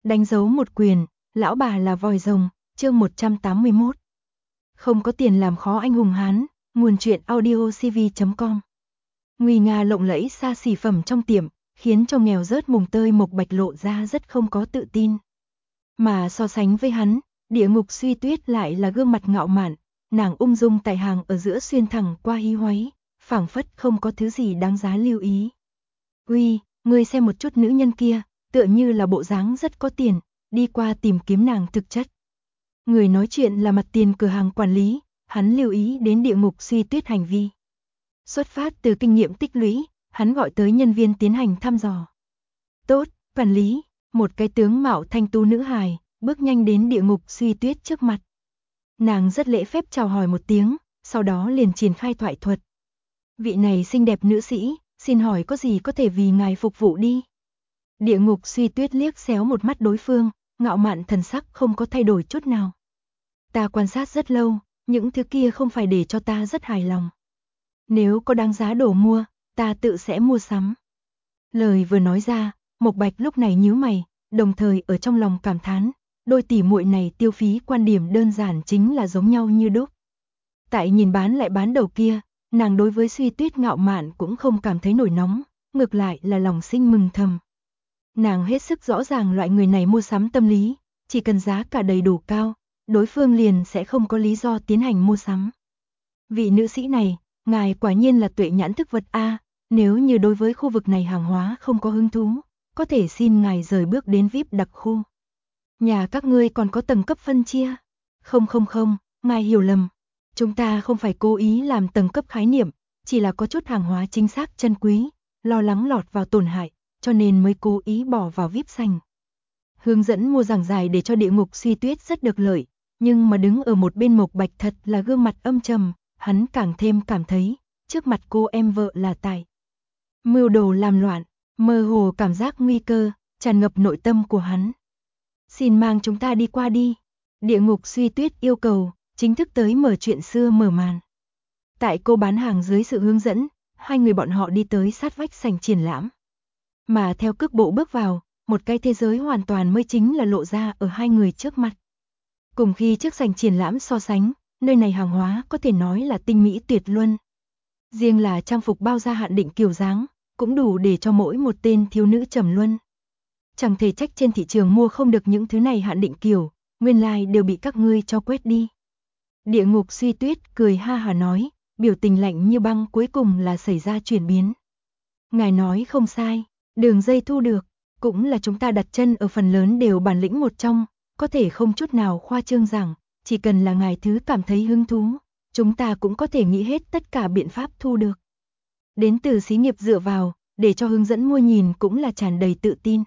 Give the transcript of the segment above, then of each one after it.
Đánh dấu một quyền, lão bà là vòi rồng, chương 181. Không có tiền làm khó anh hùng hán, nguồn truyện audiocv.com. Nguy nga lộng lẫy xa xỉ phẩm trong tiệm, khiến cho nghèo rớt mùng tơi Mộc Bạch lộ ra rất không có tự tin. Mà so sánh với hắn, Địa Ngục Suy Tuyết lại là gương mặt ngạo mạn, nàng ung dung tại hàng ở giữa xuyên thẳng qua hí hoáy, phảng phất không có thứ gì đáng giá lưu ý. Uy, ngươi xem một chút nữ nhân kia, tựa như là bộ dáng rất có tiền, đi qua tìm kiếm nàng thực chất. Người nói chuyện là mặt tiền cửa hàng quản lý, hắn lưu ý đến Địa Ngục Suy Tuyết hành vi. Xuất phát từ kinh nghiệm tích lũy, hắn gọi tới nhân viên tiến hành thăm dò. Tốt, quản lý, một cái tướng mạo thanh tú nữ hài, bước nhanh đến Địa Ngục Suy Tuyết trước mặt. Nàng rất lễ phép chào hỏi một tiếng, sau đó liền triển khai thoại thuật. Vị này xinh đẹp nữ sĩ, xin hỏi có gì có thể vì ngài phục vụ đi? Địa Ngục Suy Tuyết liếc xéo một mắt đối phương, ngạo mạn thần sắc không có thay đổi chút nào. Ta quan sát rất lâu, những thứ kia không phải để cho ta rất hài lòng. Nếu có đáng giá đồ mua, ta tự sẽ mua sắm. Lời vừa nói ra, Mộc Bạch lúc này nhíu mày, đồng thời ở trong lòng cảm thán, đôi tỷ muội này tiêu phí quan điểm đơn giản chính là giống nhau như đúc. Tại nhìn bán lại bán đầu kia, nàng đối với Suy Tuyết ngạo mạn cũng không cảm thấy nổi nóng, ngược lại là lòng sinh mừng thầm. Nàng hết sức rõ ràng loại người này mua sắm tâm lý, chỉ cần giá cả đầy đủ cao, đối phương liền sẽ không có lý do tiến hành mua sắm. Vị nữ sĩ này, ngài quả nhiên là tuệ nhãn thức vật A, nếu như đối với khu vực này hàng hóa không có hứng thú, có thể xin ngài rời bước đến VIP đặc khu. Nhà các ngươi còn có tầng cấp phân chia? Không, ngài hiểu lầm. Chúng ta không phải cố ý làm tầng cấp khái niệm, chỉ là có chút hàng hóa chính xác chân quý, lo lắng lọt vào tổn hại, cho nên mới cố ý bỏ vào VIP sành. Hướng dẫn mua giảng giải để cho Địa Ngục Suy Tuyết rất được lợi, nhưng mà đứng ở một bên Mộc Bạch thật là gương mặt âm trầm, hắn càng thêm cảm thấy, trước mặt cô em vợ là tại mưu đồ làm loạn, mơ hồ cảm giác nguy cơ, tràn ngập nội tâm của hắn. Xin mang chúng ta đi qua đi. Địa Ngục Suy Tuyết yêu cầu, chính thức tới mở chuyện xưa mở màn. Tại cô bán hàng dưới sự hướng dẫn, hai người bọn họ đi tới sát vách sảnh triển lãm. Mà theo cước bộ bước vào, một cái thế giới hoàn toàn mới chính là lộ ra ở hai người trước mặt. Cùng khi trước sảnh triển lãm so sánh, nơi này hàng hóa có thể nói là tinh mỹ tuyệt luân. Riêng là trang phục bao gia hạn định kiểu dáng, cũng đủ để cho mỗi một tên thiếu nữ trầm luân. Chẳng thể trách trên thị trường mua không được những thứ này hạn định kiểu, nguyên lai đều bị các ngươi cho quét đi. Địa Ngục Suy Tuyết cười ha hà nói, biểu tình lạnh như băng cuối cùng là xảy ra chuyển biến. Ngài nói không sai, đường dây thu được, cũng là chúng ta đặt chân ở phần lớn đều bản lĩnh một trong, có thể không chút nào khoa trương rằng, chỉ cần là ngài thứ cảm thấy hứng thú, chúng ta cũng có thể nghĩ hết tất cả biện pháp thu được. Đến từ xí nghiệp dựa vào, để cho hướng dẫn mua nhìn cũng là tràn đầy tự tin.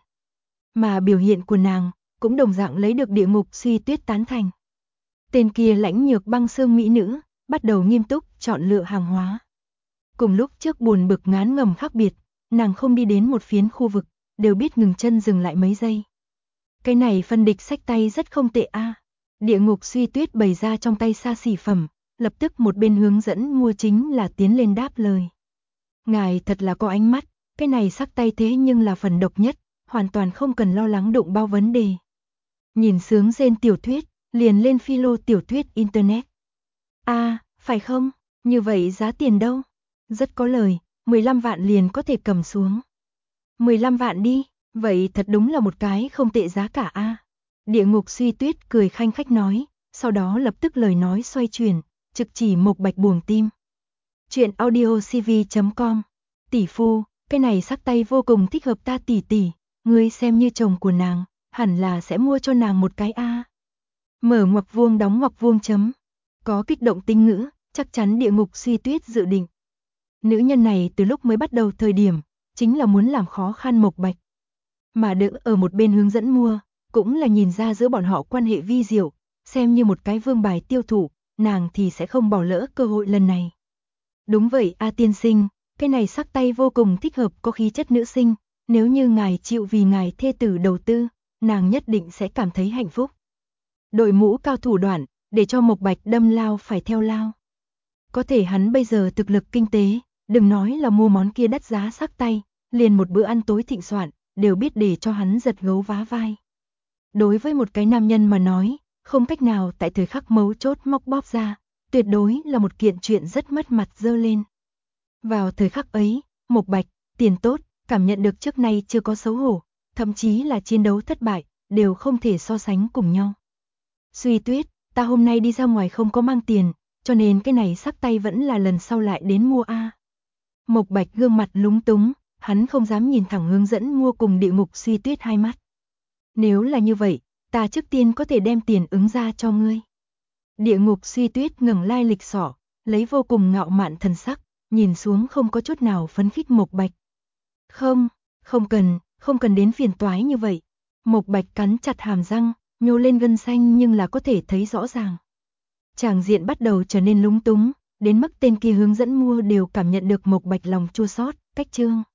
Mà biểu hiện của nàng, cũng đồng dạng lấy được Địa Ngục Suy Tuyết tán thành. Tên kia lãnh nhược băng xương mỹ nữ, bắt đầu nghiêm túc chọn lựa hàng hóa. Cùng lúc trước buồn bực ngán ngẩm khác biệt, nàng không đi đến một phiến khu vực, đều biết ngừng chân dừng lại mấy giây. Cái này phân địch xách tay rất không tệ a. Địa Ngục Suy Tuyết bày ra trong tay xa xỉ phẩm, lập tức một bên hướng dẫn mua chính là tiến lên đáp lời. Ngài thật là có ánh mắt, cái này sắc tay thế nhưng là phần độc nhất, hoàn toàn không cần lo lắng đụng bao vấn đề. Nhìn sướng rên tiểu thuyết, liền lên philo tiểu thuyết internet. Phải không? Như vậy giá tiền đâu? Rất có lời, 15 vạn liền có thể cầm xuống. 15 vạn đi, vậy thật đúng là một cái không tệ giá cả a. Địa Ngục Suy Tuyết cười khanh khách nói, sau đó lập tức lời nói xoay chuyển, trực chỉ Mộc Bạch buồng tim. Chuyện audiocv.com. Tỷ phu, cái này sắc tay vô cùng thích hợp ta tỷ tỷ, ngươi xem như chồng của nàng, hẳn là sẽ mua cho nàng một cái a. Mở ngoặc vuông đóng ngoặc vuông chấm. Có kích động tinh ngữ, chắc chắn Địa Ngục Suy Tuyết dự định. Nữ nhân này từ lúc mới bắt đầu thời điểm, chính là muốn làm khó khăn Mộc Bạch. Mà đỡ ở một bên hướng dẫn mua, cũng là nhìn ra giữa bọn họ quan hệ vi diệu, xem như một cái vương bài tiêu thụ, nàng thì sẽ không bỏ lỡ cơ hội lần này. Đúng vậy a tiên sinh, cái này sắc tay vô cùng thích hợp có khí chất nữ sinh, nếu như ngài chịu vì ngài thê tử đầu tư, nàng nhất định sẽ cảm thấy hạnh phúc. Đội mũ cao thủ đoạn, để cho Mộc Bạch đâm lao phải theo lao. Có thể hắn bây giờ thực lực kinh tế, đừng nói là mua món kia đắt giá sắc tay, liền một bữa ăn tối thịnh soạn, đều biết để cho hắn giật gấu vá vai. Đối với một cái nam nhân mà nói, không cách nào tại thời khắc mấu chốt móc bóp ra, tuyệt đối là một kiện chuyện rất mất mặt dơ lên. Vào thời khắc ấy, Mộc Bạch, Tiền Tốt, cảm nhận được trước nay chưa có xấu hổ, thậm chí là chiến đấu thất bại, đều không thể so sánh cùng nhau. Suy Tuyết, ta hôm nay đi ra ngoài không có mang tiền, cho nên cái này sắc tay vẫn là lần sau lại đến mua a. Mộc Bạch gương mặt lúng túng, hắn không dám nhìn thẳng hướng dẫn mua cùng Địa Ngục Suy Tuyết hai mắt. Nếu là như vậy, ta trước tiên có thể đem tiền ứng ra cho ngươi. Địa Ngục Suy Tuyết ngẩng lai lịch sỏ, lấy vô cùng ngạo mạn thần sắc, nhìn xuống không có chút nào phấn khích Mộc Bạch. Không cần đến phiền toái như vậy. Mộc Bạch cắn chặt hàm răng, nhô lên gân xanh nhưng là có thể thấy rõ ràng. Tràng diện bắt đầu trở nên lúng túng, đến mức tên kia hướng dẫn mua đều cảm nhận được Mộc Bạch lòng chua xót, cách chương.